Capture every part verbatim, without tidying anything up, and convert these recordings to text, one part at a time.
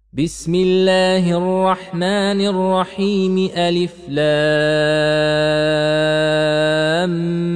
بسم الله الرحمن الرحيم ألف لام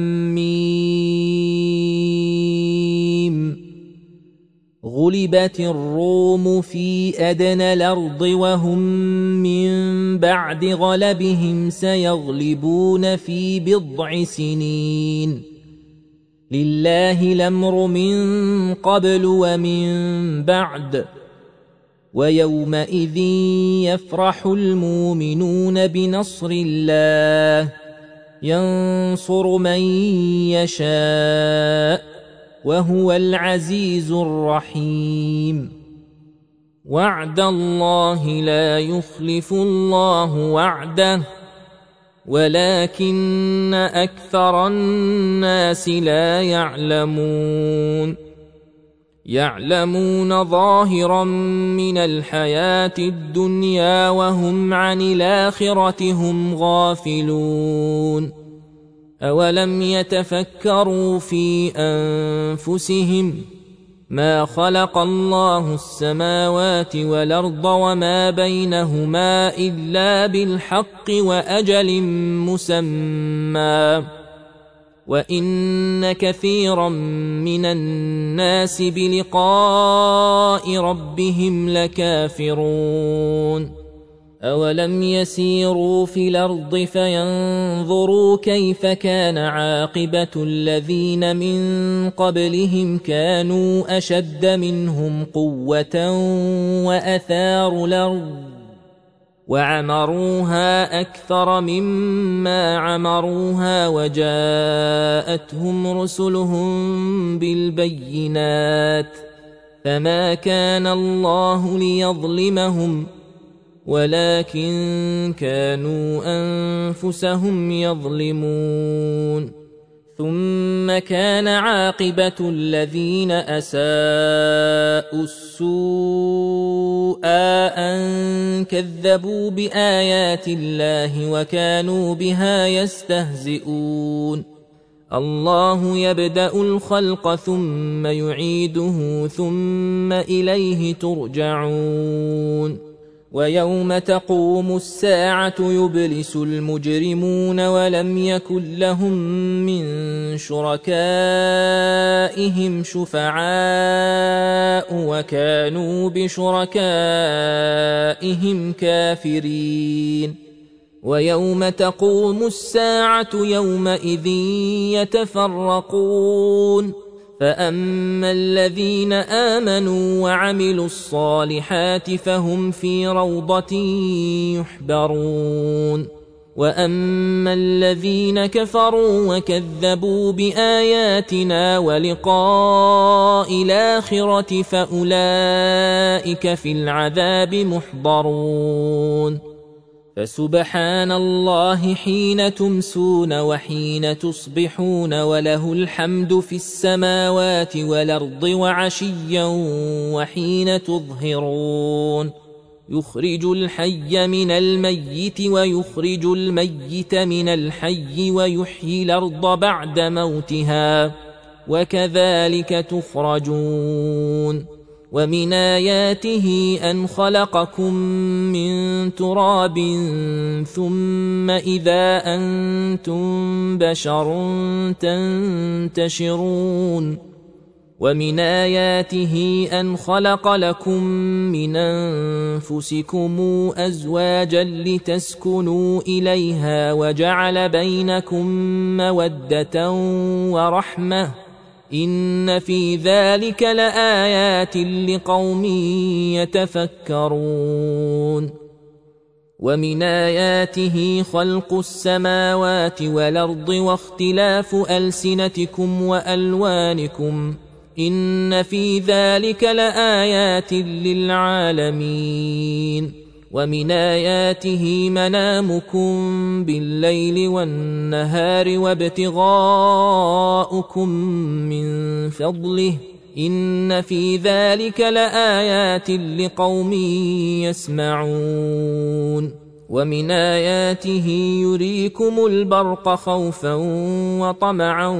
ميم غلبت الروم في أدنى الأرض وهم من بعد غلبهم سيغلبون في بضع سنين لله الأمر من قبل ومن بعد ويومئذ يفرح المؤمنون بنصر الله ينصر من يشاء وهو العزيز الرحيم وعد الله لا يخلف الله وعده ولكن أكثر الناس لا يعلمون يعلمون ظاهرا من الحياة الدنيا وهم عن الآخرة هم غافلون أولم يتفكروا في أنفسهم ما خلق الله السماوات والأرض وما بينهما إلا بالحق وأجل مسمى وإن كثيرا من الناس بلقاء ربهم لكافرون أولم يسيروا في الأرض فينظروا كيف كان عاقبة الذين من قبلهم كانوا أشد منهم قوة وأثاروا الأرض وعمروها أكثر مما عمروها وجاءتهم رسلهم بالبينات فما كان الله ليظلمهم ولكن كانوا أنفسهم يظلمون ثم كان عاقبة الذين أساءوا السوء أن كذبوا بآيات الله وكانوا بها يستهزئون الله يبدأ الخلق ثم يعيده ثم إليه ترجعون ويوم تقوم الساعة يبلس المجرمون ولم يكن لهم من شركائهم شفعاء وكانوا بشركائهم كافرين ويوم تقوم الساعة يومئذ يتفرقون فأما الذين آمنوا وعملوا الصالحات فهم في روضة يحبرون وأما الذين كفروا وكذبوا بآياتنا ولقاء الآخرة فأولئك في العذاب محضرون فسبحان الله حين تمسون وحين تصبحون وله الحمد في السماوات والأرض وعشيا وحين تظهرون يخرج الحي من الميت ويخرج الميت من الحي ويحيي الأرض بعد موتها وكذلك تخرجون ومن آياته أن خلقكم من تراب ثم إذا أنتم بشر تنتشرون ومن آياته أن خلق لكم من أنفسكم أزواجا لتسكنوا إليها وجعل بينكم مودة ورحمة إن في ذلك لآيات لقوم يتفكرون ومن آياته خلق السماوات والأرض واختلاف ألسنتكم وألوانكم إن في ذلك لآيات للعالمين ومن آياته منامكم بالليل والنهار وابتغاؤكم من فضله إن في ذلك لآيات لقوم يسمعون ومن آياته يريكم البرق خوفا وطمعا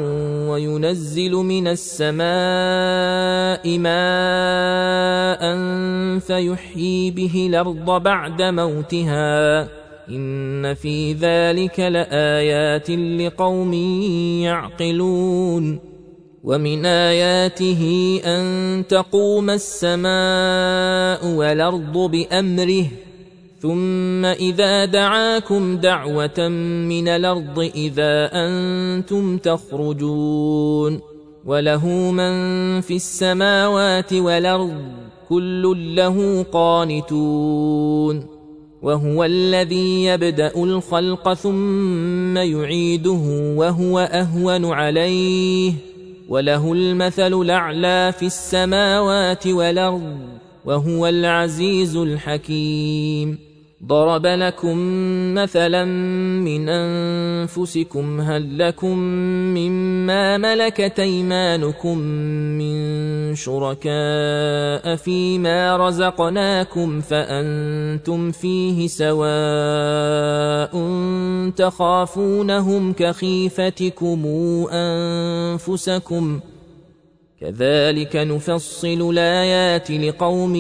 وينزل من السماء ماء فيحيي به الأرض بعد موتها إن في ذلك لآيات لقوم يعقلون ومن آياته أن تقوم السماء والأرض بأمره ثم إذا دعاكم دعوة من الأرض إذا أنتم تخرجون وله من في السماوات والأرض كل له قانتون وهو الذي يبدأ الخلق ثم يعيده وهو أهون عليه وله المثل الأعلى في السماوات والأرض وهو العزيز الحكيم ضرب لكم مثلا من أنفسكم هل لكم مما ملكت أيمانكم من شركاء فيما رزقناكم فأنتم فيه سواء تخافونهم كخيفتكم أنفسكم كذلك نفصل الآيات لقوم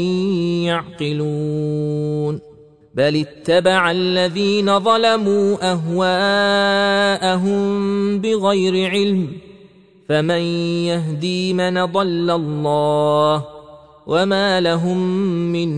يعقلون بل اتبع الذين ظلموا أهواءهم بغير علم فمن يهدي من ضل الله وما لهم من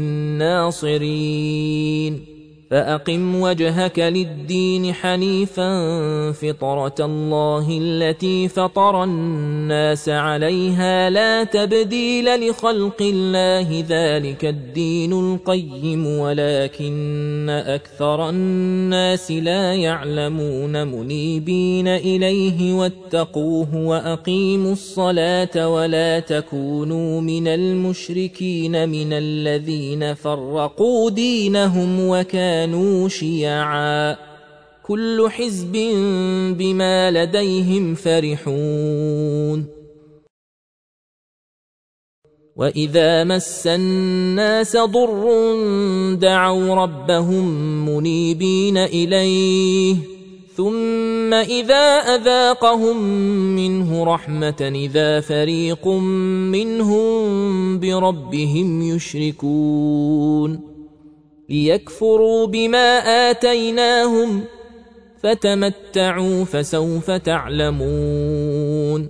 ناصرين فأقم وجهك للدين حنيفا فطرة الله التي فطر الناس عليها لا تبديل لخلق الله ذلك الدين القيم ولكن أكثر الناس لا يعلمون منيبين إليه واتقوه وأقيموا الصلاة ولا تكونوا من المشركين من الذين فرقوا دينهم وكانوا كانوا شيعا كل حزب بما لديهم فرحون وإذا مس الناس ضر دعوا ربهم منيبين إليه ثم إذا أذاقهم منه رحمة إذا فريق منهم بربهم يشركون ليكفروا بما آتيناهم فتمتعوا فسوف تعلمون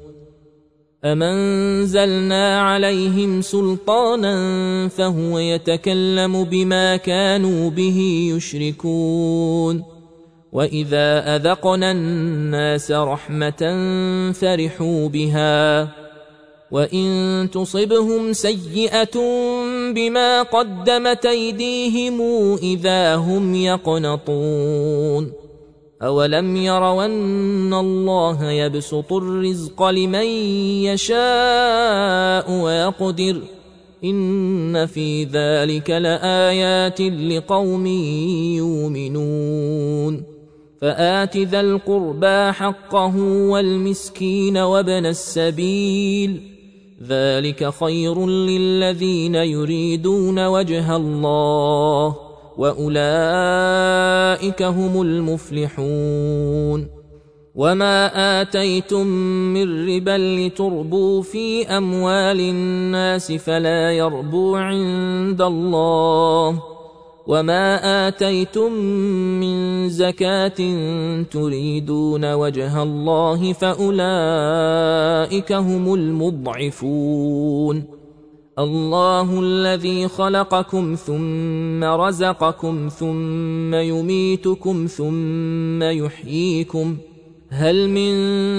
أمنزلنا عليهم سلطانا فهو يتكلم بما كانوا به يشركون وإذا أذقنا الناس رحمة فرحوا بها وإن تصبهم سيئة بما قدمت أيديهم إذا هم يقنطون أولم يروا أن الله يبسط الرزق لمن يشاء ويقدر إن في ذلك لآيات لقوم يؤمنون فآت ذا القربى حقه والمسكين وابن السبيل ذلك خير للذين يريدون وجه الله وأولئك هم المفلحون وما آتيتم من ربا لتربوا في أموال الناس فلا يربو عند الله وما آتيتم من زكاة تريدون وجه الله فأولئك هم المضعفون الله الذي خلقكم ثم رزقكم ثم يميتكم ثم يحييكم هل من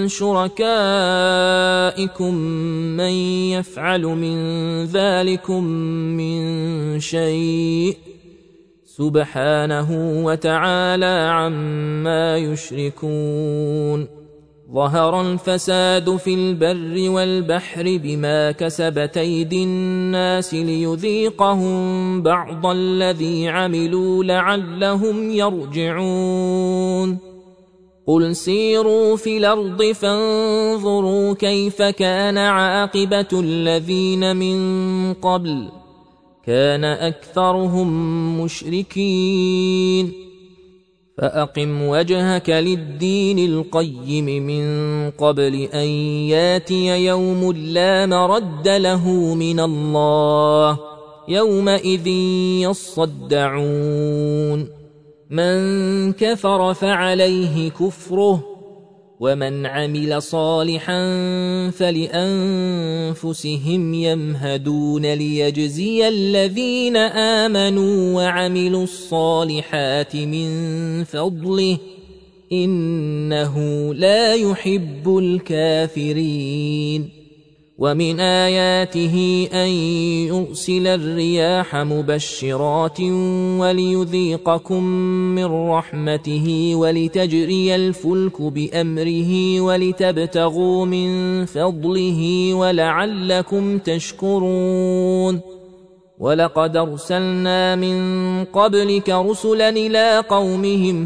شركائكم من يفعل من ذلكم من شيء سبحانه وتعالى عما يشركون ظهر الفساد في البر والبحر بما كسبت أيدي الناس ليذيقهم بعض الذي عملوا لعلهم يرجعون قل سيروا في الأرض فانظروا كيف كان عاقبة الذين من قبل كان أكثرهم مشركين فأقم وجهك للدين القيم من قبل أن ياتي يوم لا مرد له من الله يومئذ يصدعون من كفر فعليه كفره ومن عمل صالحا فلأنفسهم يمهدون ليجزي الذين آمنوا وعملوا الصالحات من فضله إنه لا يحب الكافرين ومن آياته أن يرسل الرياح مبشرات وليذيقكم من رحمته ولتجري الفلك بأمره ولتبتغوا من فضله ولعلكم تشكرون ولقد أرسلنا من قبلك رسلا إلى قومهم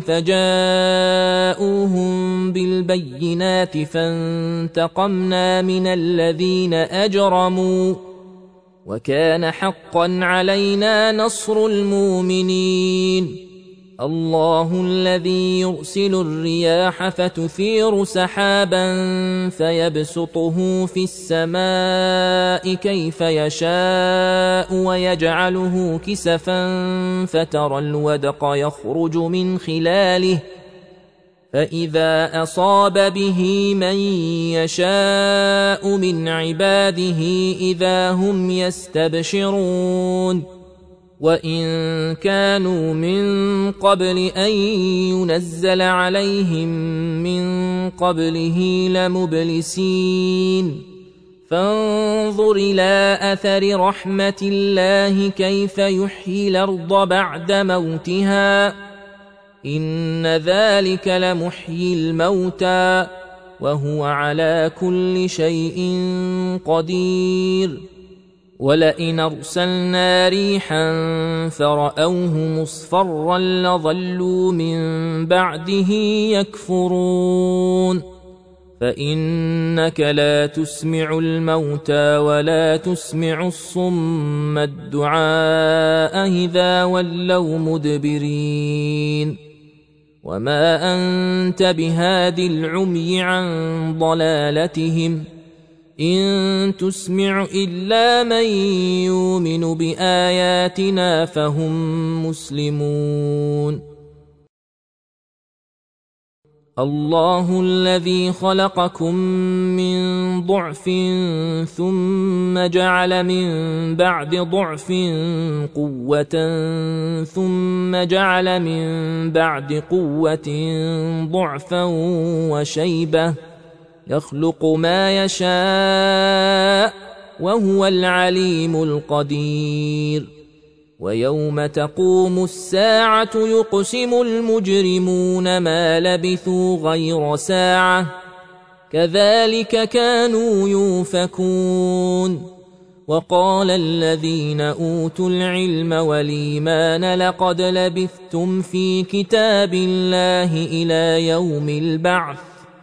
فجاءوهم بالبينات فانتقمنا من الذين أجرموا وكان حقا علينا نصر المؤمنين الله الذي يرسل الرياح فتثير سحابا فيبسطه في السماء كيف يشاء ويجعله كسفا فترى الودق يخرج من خلاله فإذا أصاب به من يشاء من عباده إذا هم يستبشرون وإن كانوا من قبل أن ينزل عليهم من قبله لمبلسين فانظر إلى أثر رحمة الله كيف يحيي الأرض بعد موتها إن ذلك لمحيي الموتى وهو على كل شيء قدير ولئن أرسلنا ريحا فرأوه مصفرا لظلوا من بعده يكفرون فإنك لا تسمع الموتى ولا تسمع الصم الدعاء إذا ولوا مدبرين وما أنت بهاد العمي عن ضلالتهم إن تسمع إلا من يؤمن بآياتنا فهم مسلمون الله الذي خلقكم من ضعف ثم جعل من بعد ضعف قوة ثم جعل من بعد قوة ضعفا وشيبة يخلق ما يشاء وهو العليم القدير ويوم تقوم الساعة يقسم المجرمون ما لبثوا غير ساعة كذلك كانوا يؤفكون وقال الذين أوتوا العلم والإيمان لقد لبثتم في كتاب الله إلى يوم البعث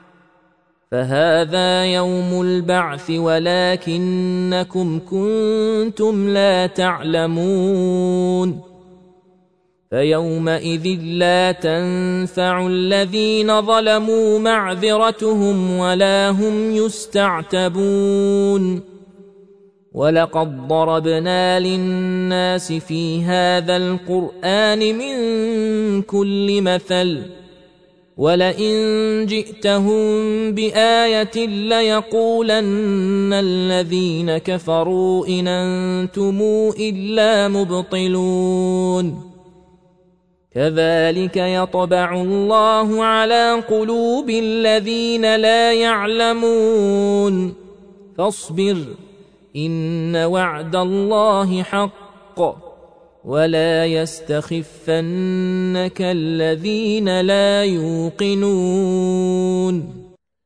فهذا يوم البعث ولكنكم كنتم لا تعلمون فيومئذ لا تنفع الذين ظلموا معذرتهم ولا هم يستعتبون ولقد ضربنا للناس في هذا القرآن من كل مثل ولئن جئتهم بآية ليقولن الذين كفروا إن أنتم إلا مبطلون كذلك يطبع الله على قلوب الذين لا يعلمون فاصبر إن وعد الله حق ولا يستخفنك الذين لا يوقنون